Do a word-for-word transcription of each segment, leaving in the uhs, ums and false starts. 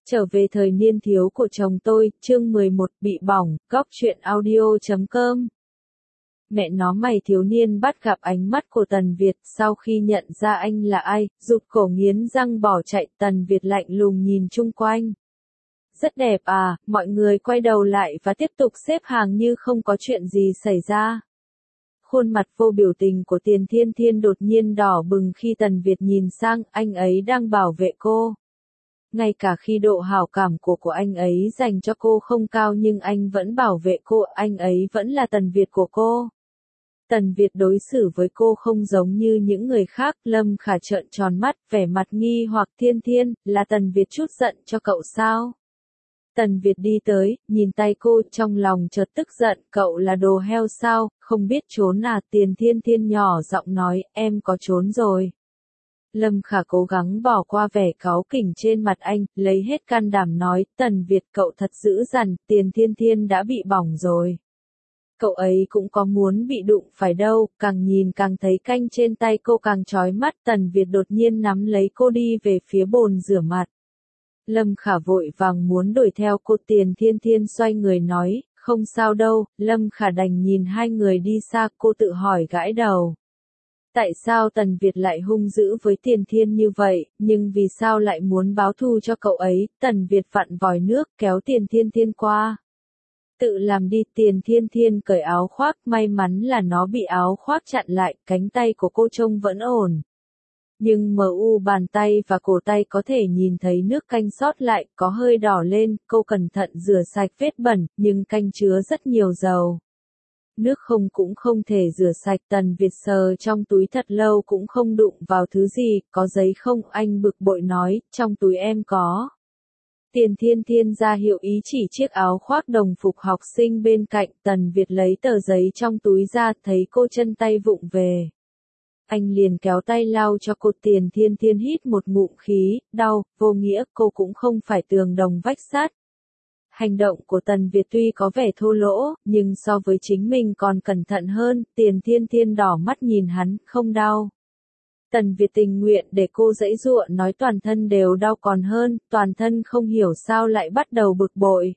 Trở về thời niên thiếu của chồng tôi, chương mười một, bị bỏng, góc truyện audio chấm com. Mẹ nó mày thiếu niên bắt gặp ánh mắt của Tần Việt, sau khi nhận ra anh là ai, rụt cổ nghiến răng bỏ chạy. Tần Việt lạnh lùng nhìn chung quanh. Rất đẹp à, mọi người quay đầu lại và tiếp tục xếp hàng như không có chuyện gì xảy ra. Khuôn mặt vô biểu tình của Tiền Thiên Thiên đột nhiên đỏ bừng khi Tần Việt nhìn sang, anh ấy đang bảo vệ cô. Ngay cả khi độ hảo cảm của của anh ấy dành cho cô không cao nhưng anh vẫn bảo vệ cô, anh ấy vẫn là Tần Việt của cô. Tần Việt đối xử với cô không giống như những người khác. Lâm Khả trợn tròn mắt, vẻ mặt nghi hoặc. Thiên Thiên, là Tần Việt chút giận cho cậu sao? Tần Việt đi tới, nhìn tay cô, trong lòng chợt tức giận, cậu là đồ heo sao, không biết trốn à? Tiền Thiên Thiên nhỏ giọng nói, em có trốn rồi. Lâm Khả cố gắng bỏ qua vẻ cáu kỉnh trên mặt anh, lấy hết can đảm nói, Tần Việt cậu thật dữ dằn, Tiền Thiên Thiên đã bị bỏng rồi. Cậu ấy cũng có muốn bị đụng phải đâu, càng nhìn càng thấy canh trên tay cô càng chói mắt. Tần Việt đột nhiên nắm lấy cô đi về phía bồn rửa mặt. Lâm Khả vội vàng muốn đuổi theo cô. Tiền Thiên Thiên xoay người nói, không sao đâu. Lâm Khả đành nhìn hai người đi xa, cô tự hỏi gãi đầu. Tại sao Tần Việt lại hung dữ với Tiền Thiên như vậy, nhưng vì sao lại muốn báo thù cho cậu ấy? Tần Việt vặn vòi nước kéo Tiền Thiên Thiên qua. Tự làm đi. Tiền Thiên Thiên cởi áo khoác, may mắn là nó bị áo khoác chặn lại, cánh tay của cô trông vẫn ổn. Nhưng mờ u bàn tay và cổ tay có thể nhìn thấy nước canh sót lại, có hơi đỏ lên, cô cẩn thận rửa sạch vết bẩn, nhưng canh chứa rất nhiều dầu. Nước không cũng không thể rửa sạch. Tần Việt sờ trong túi thật lâu cũng không đụng vào thứ gì, có giấy không? Anh bực bội nói, trong túi em có. Tiền Thiên Thiên ra hiệu ý chỉ chiếc áo khoác đồng phục học sinh bên cạnh. Tần Việt lấy tờ giấy trong túi ra, thấy cô chân tay vụng về. Anh liền kéo tay lau cho cô. Tiền Thiên Thiên hít một ngụm khí, đau, vô nghĩa, cô cũng không phải tường đồng vách sắt. Hành động của Tần Việt tuy có vẻ thô lỗ, nhưng so với chính mình còn cẩn thận hơn. Tiền Thiên Thiên đỏ mắt nhìn hắn, không đau. Tần Việt tình nguyện để cô giãy giụa nói toàn thân đều đau còn hơn, toàn thân không hiểu sao lại bắt đầu bực bội.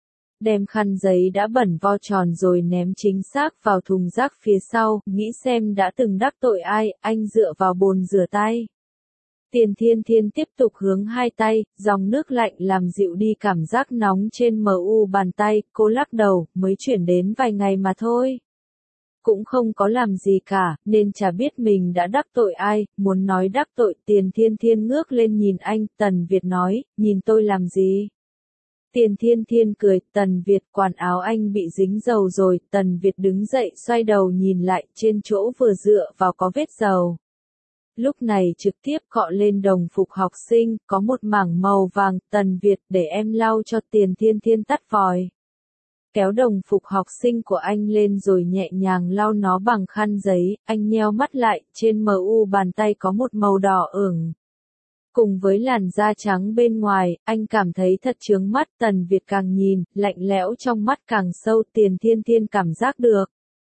Đem khăn giấy đã bẩn vo tròn rồi ném chính xác vào thùng rác phía sau, nghĩ xem đã từng đắc tội ai. Anh dựa vào bồn rửa tay. Tiền Thiên Thiên tiếp tục hướng hai tay, dòng nước lạnh làm dịu đi cảm giác nóng trên mờ u bàn tay. Cô lắc đầu, mới chuyển đến vài ngày mà thôi. Cũng không có làm gì cả, nên chả biết mình đã đắc tội ai. Muốn nói đắc tội. Tiền Thiên Thiên ngước lên nhìn anh. Tần Việt nói, nhìn tôi làm gì? Tiền Thiên Thiên cười. Tần Việt, quần áo anh bị dính dầu rồi. Tần Việt đứng dậy xoay đầu nhìn lại, trên chỗ vừa dựa vào có vết dầu. Lúc này trực tiếp cọ lên đồng phục học sinh, có một mảng màu vàng. Tần Việt, để em lau cho. Tiền Thiên Thiên tắt vòi. Kéo đồng phục học sinh của anh lên rồi nhẹ nhàng lau nó bằng khăn giấy. Anh nheo mắt lại, trên mờ u bàn tay có một màu đỏ ửng. Cùng với làn da trắng bên ngoài, anh cảm thấy thật chướng mắt. Tần Việt càng nhìn, lạnh lẽo trong mắt càng sâu. Tiền Thiên Thiên cảm giác được.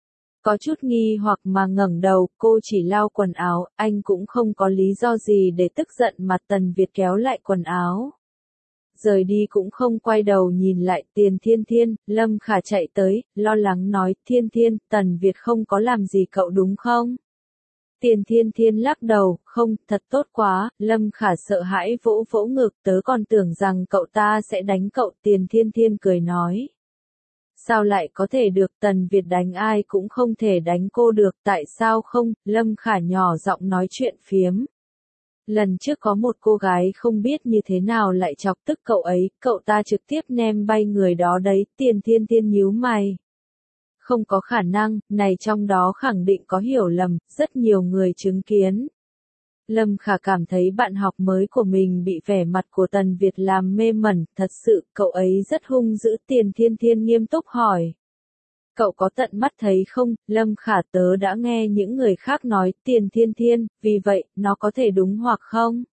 Có chút nghi hoặc mà ngẩng đầu, cô chỉ lau quần áo, anh cũng không có lý do gì để tức giận mà. Tần Việt kéo lại quần áo. Rời đi cũng không quay đầu nhìn lại. Tiền Thiên Thiên, Lâm Khả chạy tới, lo lắng nói, Thiên Thiên, Tần Việt không có làm gì cậu đúng không? Tiền Thiên Thiên lắc đầu, không, thật tốt quá. Lâm Khả sợ hãi vỗ vỗ ngực, tớ còn tưởng rằng cậu ta sẽ đánh cậu. Tiền Thiên Thiên cười nói. Sao lại có thể được? Tần Việt đánh ai cũng không thể đánh cô được, tại sao không? Lâm Khả nhỏ giọng nói chuyện phiếm. Lần trước có một cô gái không biết như thế nào lại chọc tức cậu ấy, cậu ta trực tiếp ném bay người đó đấy. Tiền Thiên Thiên nhíu mày. Không có khả năng, này trong đó khẳng định có hiểu lầm, rất nhiều người chứng kiến. Lâm Khả cảm thấy bạn học mới của mình bị vẻ mặt của Tần Việt làm mê mẩn, thật sự, cậu ấy rất hung dữ. Tiền Thiên Thiên nghiêm túc hỏi. Cậu có tận mắt thấy không? Lâm Khả, tớ đã nghe những người khác nói. Tiền Thiên Thiên, vì vậy, nó có thể đúng hoặc không?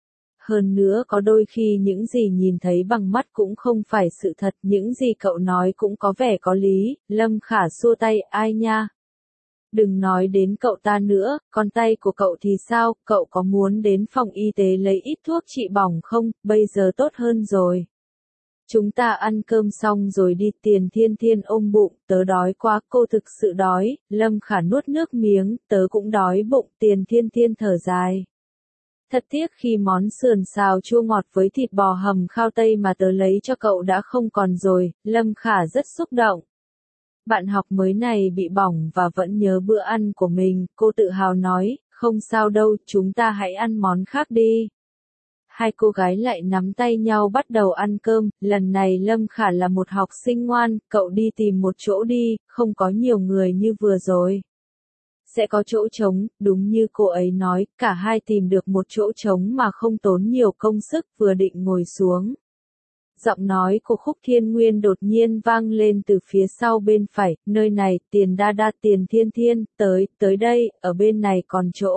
Hơn nữa có đôi khi những gì nhìn thấy bằng mắt cũng không phải sự thật, những gì cậu nói cũng có vẻ có lý. Lâm Khả xua tay, ai nha? Đừng nói đến cậu ta nữa, con tay của cậu thì sao, cậu có muốn đến phòng y tế lấy ít thuốc trị bỏng không, bây giờ tốt hơn rồi. Chúng ta ăn cơm xong rồi đi. Tiền Thiên Thiên ôm bụng, tớ đói quá, cô thực sự đói. Lâm Khả nuốt nước miếng, tớ cũng đói bụng. Tiền Thiên Thiên thở dài. Thật tiếc khi món sườn xào chua ngọt với thịt bò hầm khao tây mà tớ lấy cho cậu đã không còn rồi. Lâm Khả rất xúc động. Bạn học mới này bị bỏng và vẫn nhớ bữa ăn của mình, cô tự hào nói, không sao đâu, chúng ta hãy ăn món khác đi. Hai cô gái lại nắm tay nhau bắt đầu ăn cơm, lần này Lâm Khả là một học sinh ngoan, cậu đi tìm một chỗ đi, không có nhiều người như vừa rồi. Sẽ có chỗ trống, đúng như cô ấy nói, cả hai tìm được một chỗ trống mà không tốn nhiều công sức, vừa định ngồi xuống. Giọng nói của Khúc Thiên Nguyên đột nhiên vang lên từ phía sau bên phải, nơi này, Tiền Đa Đa. Tiền Thiên Thiên, tới, tới đây, ở bên này còn chỗ.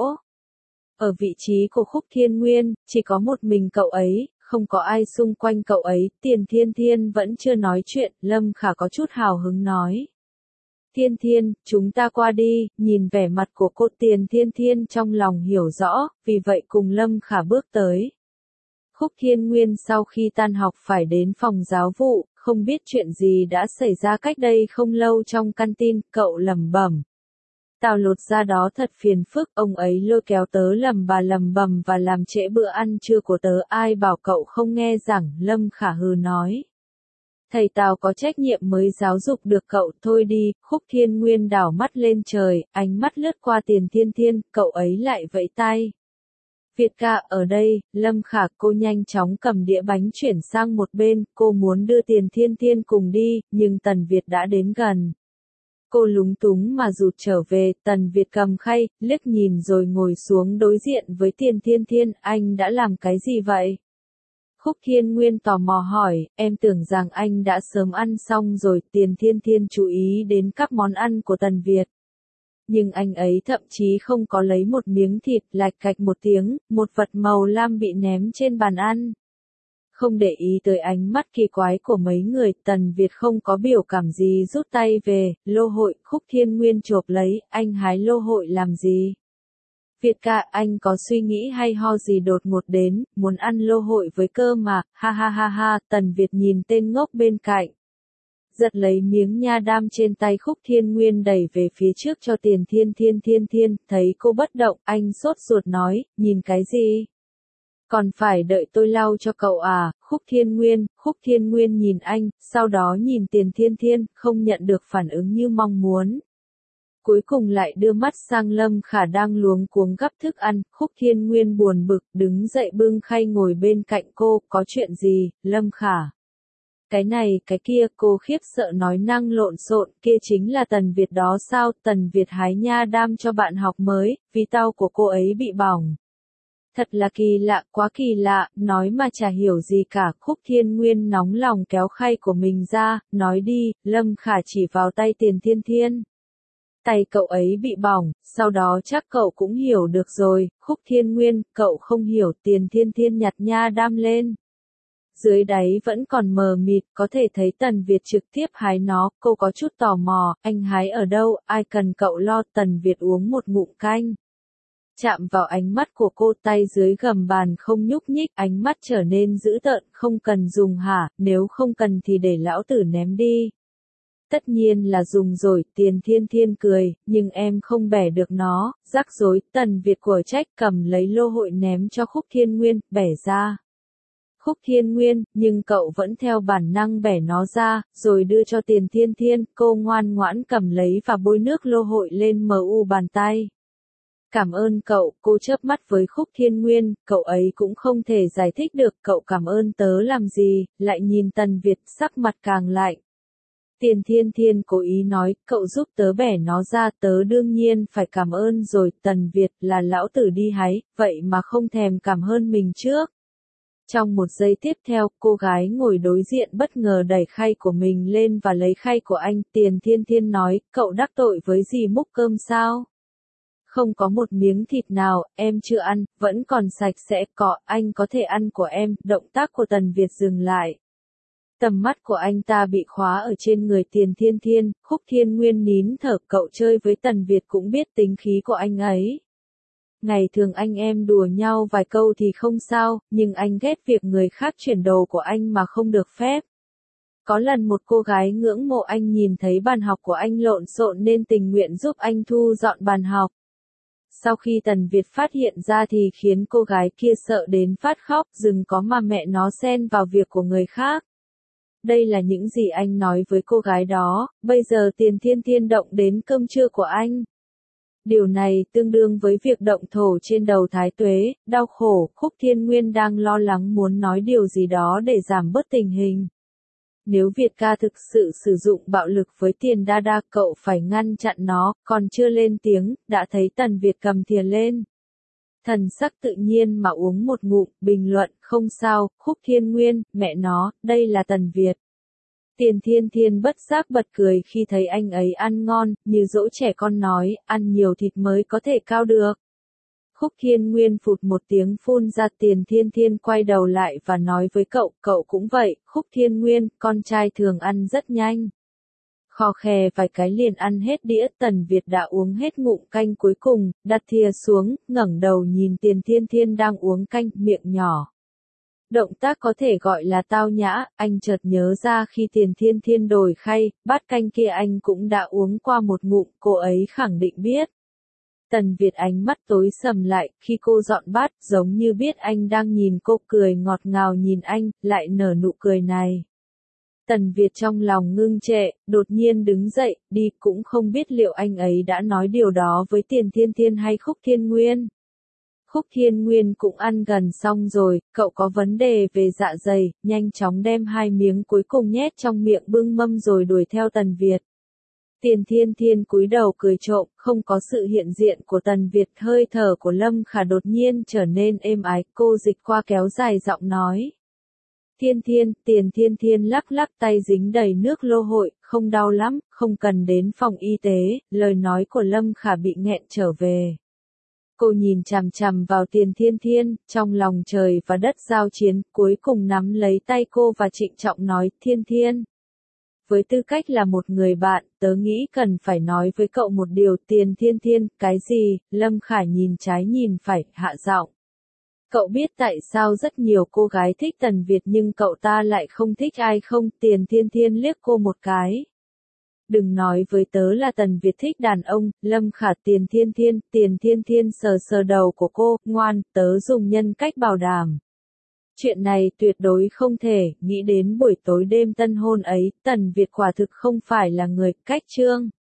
Ở vị trí của Khúc Thiên Nguyên, chỉ có một mình cậu ấy, không có ai xung quanh cậu ấy. Tiền Thiên Thiên vẫn chưa nói chuyện, Lâm Khả có chút hào hứng nói. Thiên Thiên, chúng ta qua đi. Nhìn vẻ mặt của cô, Tiền Thiên Thiên trong lòng hiểu rõ, vì vậy cùng Lâm Khả bước tới. Khúc Thiên Nguyên sau khi tan học phải đến phòng giáo vụ, không biết chuyện gì đã xảy ra cách đây không lâu trong canteen, cậu lẩm bẩm. Tào Lột ra đó thật phiền phức, ông ấy lôi kéo tớ lầm bà lầm bầm và làm trễ bữa ăn trưa của tớ, ai bảo cậu không nghe rằng, Lâm Khả hừ nói. Thầy Tào có trách nhiệm mới giáo dục được cậu, thôi đi. Khúc Thiên Nguyên đảo mắt lên trời, ánh mắt lướt qua Tiền Thiên Thiên, cậu ấy lại vẫy tay. Việt ca, ở đây. Lâm Khả, cô nhanh chóng cầm đĩa bánh chuyển sang một bên, cô muốn đưa Tiền Thiên Thiên cùng đi, nhưng Tần Việt đã đến gần. Cô lúng túng mà rụt trở về, Tần Việt cầm khay, liếc nhìn rồi ngồi xuống đối diện với Tiền Thiên Thiên, anh đã làm cái gì vậy? Khúc Thiên Nguyên tò mò hỏi, em tưởng rằng anh đã sớm ăn xong rồi. Tiền Thiên Thiên chú ý đến các món ăn của Tần Việt. Nhưng anh ấy thậm chí không có lấy một miếng thịt, lạch cạch một tiếng, một vật màu lam bị ném trên bàn ăn. Không để ý tới ánh mắt kỳ quái của mấy người, Tần Việt không có biểu cảm gì rút tay về, lô hội. Khúc Thiên Nguyên chộp lấy, anh hái lô hội làm gì? Việt ca, anh có suy nghĩ hay ho gì đột ngột đến, muốn ăn lô hội với cơ mà, ha ha ha ha. Tần Việt nhìn tên ngốc bên cạnh. Giật lấy miếng nha đam trên tay Khúc Thiên Nguyên đẩy về phía trước cho Tiền Thiên Thiên. Thiên Thiên, thấy cô bất động, anh sốt ruột nói, nhìn cái gì? Còn phải đợi tôi lau cho cậu à? Khúc Thiên Nguyên. Khúc Thiên Nguyên nhìn anh, sau đó nhìn Tiền Thiên Thiên, không nhận được phản ứng như mong muốn. Cuối cùng lại đưa mắt sang Lâm Khả đang luống cuống gắp thức ăn. Khúc Thiên Nguyên buồn bực, đứng dậy bưng khay ngồi bên cạnh cô, có chuyện gì, Lâm Khả? Cái này, cái kia, cô khiếp sợ nói năng lộn xộn, kia chính là Tần Việt đó sao? Tần Việt hái nha đam cho bạn học mới, vì tao của cô ấy bị bỏng. Thật là kỳ lạ, quá kỳ lạ, nói mà chả hiểu gì cả. Khúc Thiên Nguyên nóng lòng kéo khay của mình ra, nói đi. Lâm Khả chỉ vào tay Tiền Thiên Thiên. Tay cậu ấy bị bỏng, sau đó chắc cậu cũng hiểu được rồi. Khúc Thiên Nguyên, cậu không hiểu. Tiền Thiên Thiên nhặt nha đam lên. Dưới đáy vẫn còn mờ mịt, có thể thấy Tần Việt trực tiếp hái nó, cô có chút tò mò, anh hái ở đâu, ai cần cậu lo. Tần Việt uống một ngụm canh. Chạm vào ánh mắt của cô, tay dưới gầm bàn không nhúc nhích, ánh mắt trở nên dữ tợn, không cần dùng hả, nếu không cần thì để lão tử ném đi. Tất nhiên là dùng rồi. Tiền Thiên Thiên cười, nhưng em không bẻ được nó, rắc rối. Tần Việt của trách, cầm lấy lô hội ném cho Khúc Thiên Nguyên, bẻ ra. Khúc Thiên Nguyên, nhưng cậu vẫn theo bản năng bẻ nó ra, rồi đưa cho Tiền Thiên Thiên, cô ngoan ngoãn cầm lấy và bôi nước lô hội lên mờ u bàn tay. Cảm ơn cậu, cô chớp mắt với Khúc Thiên Nguyên, cậu ấy cũng không thể giải thích được, cậu cảm ơn tớ làm gì, lại nhìn Tần Việt, sắc mặt càng lạnh. Tiền Thiên Thiên cố ý nói, cậu giúp tớ bẻ nó ra, tớ đương nhiên phải cảm ơn rồi. Tần Việt, là lão tử đi hái, vậy mà không thèm cảm ơn mình trước. Trong một giây tiếp theo, cô gái ngồi đối diện bất ngờ đẩy khay của mình lên và lấy khay của anh. Tiền Thiên Thiên nói, cậu đắc tội với dì múc cơm sao? Không có một miếng thịt nào, em chưa ăn, vẫn còn sạch sẽ, có, anh có thể ăn của em. Động tác của Tần Việt dừng lại. Tầm mắt của anh ta bị khóa ở trên người Tiền Thiên Thiên, Khúc Thiên Nguyên nín thở, cậu chơi với Tần Việt cũng biết tính khí của anh ấy. Ngày thường anh em đùa nhau vài câu thì không sao, nhưng anh ghét việc người khác chuyển đồ của anh mà không được phép. Có lần một cô gái ngưỡng mộ anh nhìn thấy bàn học của anh lộn xộn nên tình nguyện giúp anh thu dọn bàn học. Sau khi Tần Việt phát hiện ra thì khiến cô gái kia sợ đến phát khóc, đừng có mà mẹ nó xen vào việc của người khác. Đây là những gì anh nói với cô gái đó, bây giờ Tiền Thiên Thiên động đến cơm trưa của anh. Điều này tương đương với việc động thổ trên đầu Thái Tuế, đau khổ. Khúc Thiên Nguyên đang lo lắng muốn nói điều gì đó để giảm bớt tình hình. Nếu Việt ca thực sự sử dụng bạo lực với Tiền Đa Đa, cậu phải ngăn chặn nó, còn chưa lên tiếng, đã thấy Tần Việt cầm thìa lên. Thần sắc tự nhiên mà uống một ngụm, bình luận, không sao. Khúc Thiên Nguyên, mẹ nó, đây là Tần Việt. Tiền Thiên Thiên bất giác bật cười khi thấy anh ấy ăn ngon, như dỗ trẻ con nói, ăn nhiều thịt mới có thể cao được. Khúc Thiên Nguyên phụt một tiếng phun ra. Tiền Thiên Thiên quay đầu lại và nói với cậu, cậu cũng vậy. Khúc Thiên Nguyên, con trai thường ăn rất nhanh. Khò khè vài cái liền ăn hết đĩa. Tần Việt đã uống hết ngụm canh cuối cùng, đặt thìa xuống, ngẩng đầu nhìn Tiền Thiên Thiên đang uống canh, miệng nhỏ. Động tác có thể gọi là tao nhã, anh chợt nhớ ra khi Tiền Thiên Thiên đổi khay, bát canh kia anh cũng đã uống qua một ngụm, cô ấy khẳng định biết. Tần Việt ánh mắt tối sầm lại, khi cô dọn bát, giống như biết anh đang nhìn cô, cười ngọt ngào nhìn anh, lại nở nụ cười này. Tần Việt trong lòng ngưng trệ, đột nhiên đứng dậy, đi, cũng không biết liệu anh ấy đã nói điều đó với Tiền Thiên Thiên hay Khúc Thiên Nguyên. Khúc Thiên Nguyên cũng ăn gần xong rồi, cậu có vấn đề về dạ dày, nhanh chóng đem hai miếng cuối cùng nhét trong miệng bưng mâm rồi đuổi theo Tần Việt. Tiền Thiên Thiên cúi đầu cười trộm, không có sự hiện diện của Tần Việt, hơi thở của Lâm Khả đột nhiên trở nên êm ái, cô dịch qua kéo dài giọng nói. Thiên Thiên, Tiền Thiên Thiên lắc lắc tay dính đầy nước lô hội, không đau lắm, không cần đến phòng y tế, lời nói của Lâm Khả bị nghẹn trở về. Cô nhìn chằm chằm vào Tiền Thiên Thiên, trong lòng trời và đất giao chiến, cuối cùng nắm lấy tay cô và trịnh trọng nói, Thiên Thiên. Với tư cách là một người bạn, tớ nghĩ cần phải nói với cậu một điều. Tiền Thiên Thiên, cái gì? Lâm Khả nhìn trái nhìn phải, hạ giọng. Cậu biết tại sao rất nhiều cô gái thích Tần Việt nhưng cậu ta lại không thích ai không? Tiền Thiên Thiên liếc cô một cái. Đừng nói với tớ là Tần Việt thích đàn ông. Lâm Khả. Tiền Thiên Thiên, Tiền Thiên Thiên sờ sờ đầu của cô, ngoan, tớ dùng nhân cách bảo đảm. Chuyện này tuyệt đối không thể, nghĩ đến buổi tối đêm tân hôn ấy, Tần Việt quả thực không phải là người, cách chương.